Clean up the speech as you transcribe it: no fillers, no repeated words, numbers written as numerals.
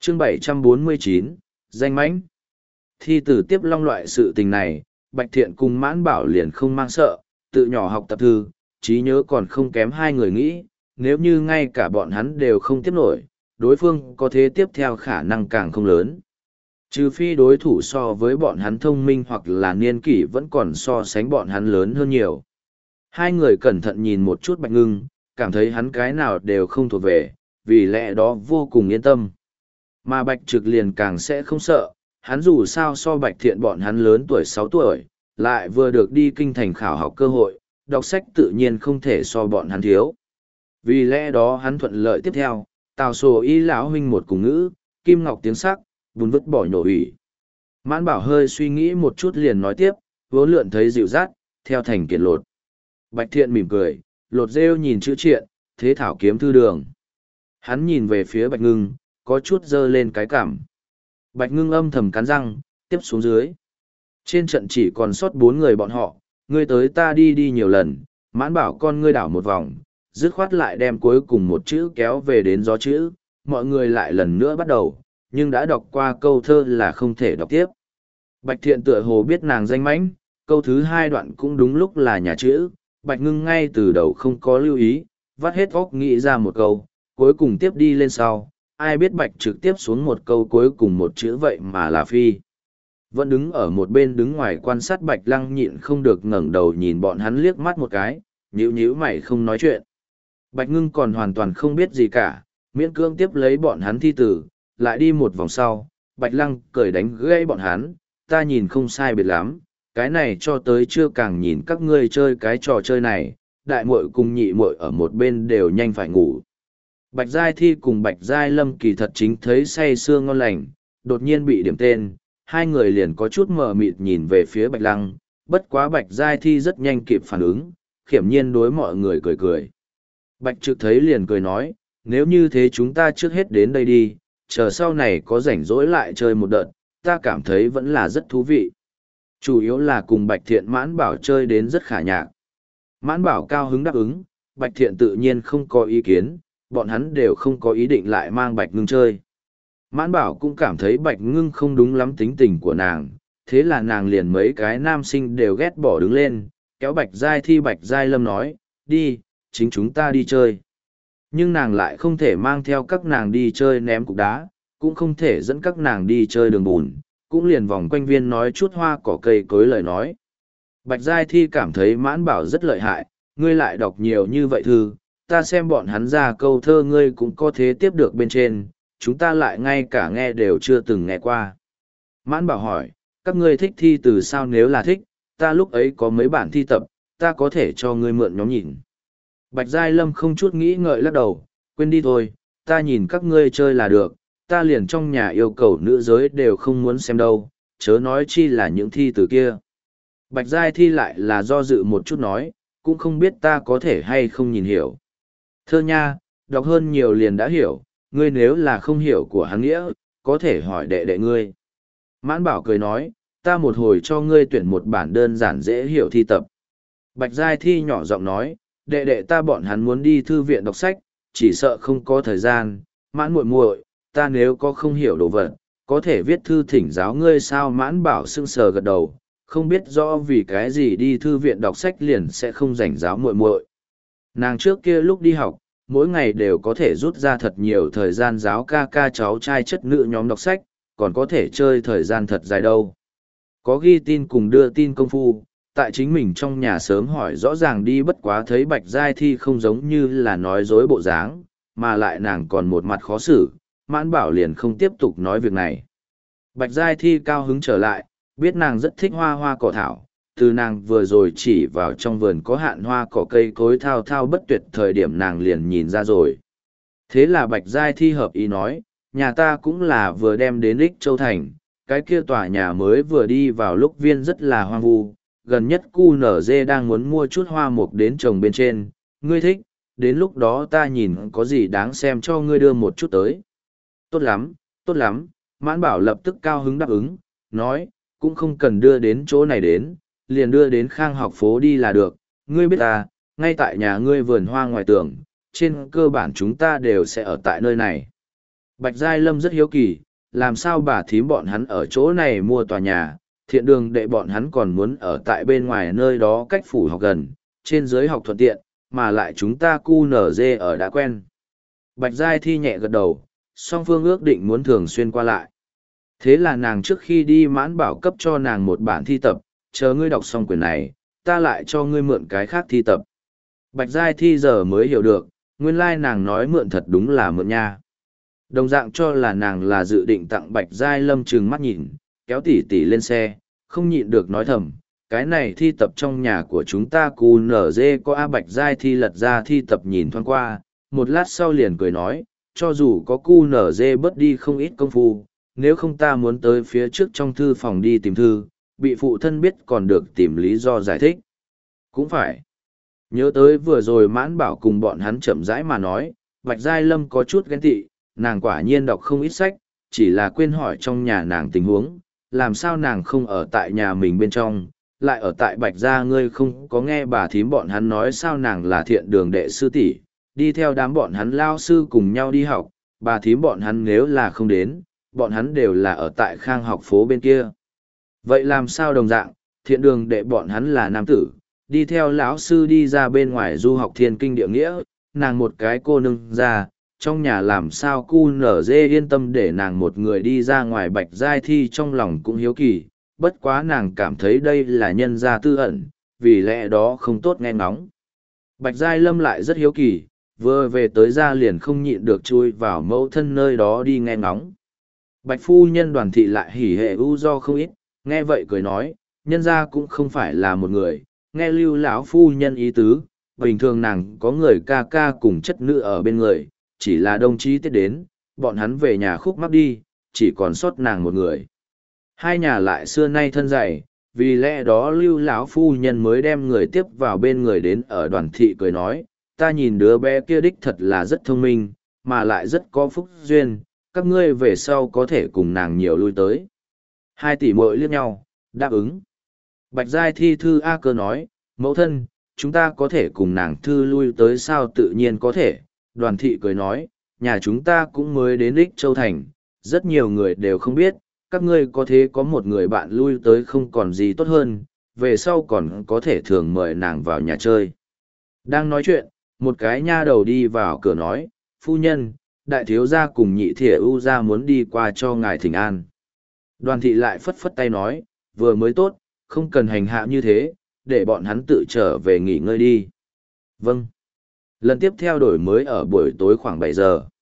chương 749, danh mãnh. Thi tử tiếp long loại sự tình này, Bạch Thiện cùng Mãn Bảo liền không mang sợ, tự nhỏ học tập thư, trí nhớ còn không kém hai người nghĩ, nếu như ngay cả bọn hắn đều không tiếp nổi, đối phương có thế tiếp theo khả năng càng không lớn. Trừ phi đối thủ so với bọn hắn thông minh hoặc là niên kỷ vẫn còn so sánh bọn hắn lớn hơn nhiều. Hai người cẩn thận nhìn một chút Bạch Ngưng, cảm thấy hắn cái nào đều không thuộc về, vì lẽ đó vô cùng yên tâm. Mà Bạch Trực liền càng sẽ không sợ, hắn dù sao so Bạch Thiện bọn hắn lớn tuổi 6 tuổi, lại vừa được đi kinh thành khảo học cơ hội, đọc sách tự nhiên không thể so bọn hắn thiếu. Vì lẽ đó hắn thuận lợi tiếp theo, Tào Sổ Y lão huynh một cùng ngữ, Kim Ngọc tiếng sắc, bùn vứt bỏ nhổ ủy. Mãn Bảo hơi suy nghĩ một chút liền nói tiếp, vốn lượn thấy dịu rát, theo thành kiện lột. Bạch Thiện mỉm cười, lột rêu nhìn chữ triện, thế thảo kiếm thư đường. Hắn nhìn về phía Bạch Ngưng, có chút dơ lên cái cảm. Bạch Ngưng âm thầm cắn răng, tiếp xuống dưới. Trên trận chỉ còn sót 4 người bọn họ, ngươi tới ta đi đi nhiều lần, Mãn Bảo con ngươi đảo một vòng, dứt khoát lại đem cuối cùng một chữ kéo về đến gió chữ, mọi người lại lần nữa bắt đầu, nhưng đã đọc qua câu thơ là không thể đọc tiếp. Bạch Thiện tựa hồ biết nàng danh mãnh, câu thứ 2 đoạn cũng đúng lúc là nhà chữ, Bạch Ngưng ngay từ đầu không có lưu ý, vắt hết óc nghĩ ra một câu, cuối cùng tiếp đi lên sau, ai biết Bạch trực tiếp xuống một câu cuối cùng một chữ vậy mà là phi. Vẫn đứng ở một bên đứng ngoài quan sát Bạch Lăng nhịn không được ngẩng đầu nhìn bọn hắn liếc mắt một cái, nhíu nhíu mày không nói chuyện. Bạch Ngưng còn hoàn toàn không biết gì cả, miễn cưỡng tiếp lấy bọn hắn thi tử, lại đi một vòng sau, Bạch Lăng cười đánh gãy bọn hắn, ta nhìn không sai biệt lắm, cái này cho tới chưa càng nhìn các ngươi chơi cái trò chơi này, đại muội cùng nhị muội ở một bên đều nhanh phải ngủ. Bạch Giai Thi cùng Bạch Giai Lâm kỳ thật chính thấy say sưa ngon lành, đột nhiên bị điểm tên, hai người liền có chút mờ mịt nhìn về phía Bạch Lăng, bất quá Bạch Giai Thi rất nhanh kịp phản ứng, khiểm nhiên đối mọi người cười cười. Bạch Trực thấy liền cười nói, nếu như thế chúng ta trước hết đến đây đi, chờ sau này có rảnh rỗi lại chơi một đợt, ta cảm thấy vẫn là rất thú vị. Chủ yếu là cùng Bạch Thiện Mãn Bảo chơi đến rất khả nhạc. Mãn Bảo cao hứng đáp ứng, Bạch Thiện tự nhiên không có ý kiến, bọn hắn đều không có ý định lại mang Bạch Ngưng chơi. Mãn Bảo cũng cảm thấy Bạch Ngưng không đúng lắm tính tình của nàng, thế là nàng liền mấy cái nam sinh đều ghét bỏ đứng lên, kéo Bạch Giai Thi Bạch Giai Lâm nói, đi, chính chúng ta đi chơi. Nhưng nàng lại không thể mang theo các nàng đi chơi ném cục đá, cũng không thể dẫn các nàng đi chơi đường bùn, cũng liền vòng quanh viên nói chút hoa cỏ cây cối lời nói. Bạch Giai Thi cảm thấy Mãn Bảo rất lợi hại, ngươi lại đọc nhiều như vậy thư, ta xem bọn hắn ra câu thơ ngươi cũng có thế tiếp được bên trên, chúng ta lại ngay cả nghe đều chưa từng nghe qua. Mãn Bảo hỏi, các ngươi thích thi từ sao? Nếu là thích, ta lúc ấy có mấy bản thi tập, ta có thể cho ngươi mượn nhóm nhìn. Bạch Giai Lâm không chút nghĩ ngợi lắc đầu, quên đi thôi, ta nhìn các ngươi chơi là được, ta liền trong nhà yêu cầu nữ giới đều không muốn xem đâu, chớ nói chi là những thi từ kia. Bạch Giai Thi lại là do dự một chút nói, cũng không biết ta có thể hay không nhìn hiểu. Thơ nha, đọc hơn nhiều liền đã hiểu, ngươi nếu là không hiểu của hắn nghĩa, có thể hỏi đệ đệ ngươi. Mãn Bảo cười nói, ta một hồi cho ngươi tuyển một bản đơn giản dễ hiểu thi tập. Bạch Giai Thi nhỏ giọng nói, đệ đệ ta bọn hắn muốn đi thư viện đọc sách, chỉ sợ không có thời gian, Mãn muội muội, ta nếu có không hiểu đồ vật, có thể viết thư thỉnh giáo ngươi sao? Mãn Bảo sững sờ gật đầu, không biết rõ vì cái gì đi thư viện đọc sách liền sẽ không rảnh giáo muội muội. Nàng trước kia lúc đi học, mỗi ngày đều có thể rút ra thật nhiều thời gian giáo ca ca cháu trai chất nữ nhóm đọc sách, còn có thể chơi thời gian thật dài đâu. Có ghi tin cùng đưa tin công phu, tại chính mình trong nhà sớm hỏi rõ ràng đi, bất quá thấy Bạch Giai Thi không giống như là nói dối bộ dáng, mà lại nàng còn một mặt khó xử, Mãn Bảo liền không tiếp tục nói việc này. Bạch Giai Thi cao hứng trở lại, biết nàng rất thích hoa hoa cỏ thảo, từ nàng vừa rồi chỉ vào trong vườn có hạn hoa cỏ cây cối thao thao bất tuyệt thời điểm nàng liền nhìn ra rồi. Thế là Bạch Giai Thi hợp ý nói, nhà ta cũng là vừa đem đến Ích Châu Thành, cái kia tòa nhà mới vừa đi vào lúc viên rất là hoang vu, gần nhất QNZ đang muốn mua chút hoa mục đến trồng bên trên, ngươi thích, đến lúc đó ta nhìn có gì đáng xem cho ngươi đưa một chút tới. Tốt lắm, tốt lắm, Mãn Bảo lập tức cao hứng đáp ứng, nói, cũng không cần đưa đến chỗ này đến, liền đưa đến Khang học phố đi là được, ngươi biết ta, ngay tại nhà ngươi vườn hoa ngoài tường, trên cơ bản chúng ta đều sẽ ở tại nơi này. Bạch Giai Lâm rất hiếu kỳ, làm sao bà thím bọn hắn ở chỗ này mua tòa nhà, thiện đường đệ bọn hắn còn muốn ở tại bên ngoài nơi đó cách phủ học gần, trên dưới học thuận tiện, mà lại chúng ta cu nở dê ở đã quen. Bạch Giai Thi nhẹ gật đầu, song phương ước định muốn thường xuyên qua lại. Thế là nàng trước khi đi Mãn Bảo cấp cho nàng một bản thi tập, chờ ngươi đọc xong quyển này, ta lại cho ngươi mượn cái khác thi tập. Bạch Giai Thi giờ mới hiểu được, nguyên lai nàng nói mượn thật đúng là mượn nha. Đồng dạng cho là nàng là dự định tặng Bạch Giai Lâm trừng mắt nhìn, kéo tỉ tỉ lên xe, không nhịn được nói thầm, cái này thi tập trong nhà của chúng ta cù nở dê có A. Bạch Giai Thi lật ra thi tập nhìn thoáng qua, một lát sau liền cười nói, cho dù có cu nở dê bớt đi không ít công phu, nếu không ta muốn tới phía trước trong thư phòng đi tìm thư, bị phụ thân biết còn được tìm lý do giải thích. Cũng phải. Nhớ tới vừa rồi Mãn Bảo cùng bọn hắn chậm rãi mà nói, Bạch Giai Lâm có chút ghen tị, nàng quả nhiên đọc không ít sách, chỉ là quên hỏi trong nhà nàng tình huống, làm sao nàng không ở tại nhà mình bên trong, lại ở tại Bạch Gia. Ngươi không có nghe bà thím bọn hắn nói sao nàng là thiện đường đệ sư tỷ, đi theo đám bọn hắn lao sư cùng nhau đi học, bà thím bọn hắn nếu là không đến, bọn hắn đều là ở tại Khang học phố bên kia. Vậy làm sao đồng dạng, thiện đường đệ bọn hắn là nam tử, đi theo lão sư đi ra bên ngoài du học thiên kinh địa nghĩa, nàng một cái cô nương ra, trong nhà làm sao cu nở dê yên tâm để nàng một người đi ra ngoài. Bạch Giai Thi trong lòng cũng hiếu kỳ, bất quá nàng cảm thấy đây là nhân gia tư ẩn, vì lẽ đó không tốt nghe ngóng. Bạch Giai Lâm lại rất hiếu kỳ, vừa về tới ra liền không nhịn được chui vào mẫu thân nơi đó đi nghe ngóng. Bạch phu nhân Đoàn Thị lại hỉ hệ u do không ít, nghe vậy cười nói, nhân gia cũng không phải là một người, nghe Lưu lão phu nhân ý tứ, bình thường nàng có người ca ca cùng chất nữ ở bên người, chỉ là đồng chí tiết đến, bọn hắn về nhà khúc mắc đi, chỉ còn sót nàng một người. Hai nhà lại xưa nay thân dày, vì lẽ đó Lưu lão phu nhân mới đem người tiếp vào bên người đến. Ở Đoàn Thị cười nói, ta nhìn đứa bé kia đích thật là rất thông minh, mà lại rất có phúc duyên, các ngươi về sau có thể cùng nàng nhiều lui tới. Hai tỷ muội liếc nhau, đáp ứng. Bạch Giai Thi thư A Cơ nói, mẫu thân, chúng ta có thể cùng nàng thư lui tới sao? Tự nhiên có thể. Đoàn Thị cười nói, nhà chúng ta cũng mới đến Ích Châu Thành, rất nhiều người đều không biết, các ngươi có thế có một người bạn lui tới không còn gì tốt hơn, về sau còn có thể thường mời nàng vào nhà chơi. Đang nói chuyện, một cái nha đầu đi vào cửa nói, phu nhân, đại thiếu gia cùng nhị thỉa ưu gia muốn đi qua cho ngài thỉnh an. Đoàn Thị lại phất phất tay nói, vừa mới tốt, không cần hành hạ như thế, để bọn hắn tự trở về nghỉ ngơi đi. Vâng. Lần tiếp theo đổi mới ở buổi tối khoảng 7 giờ.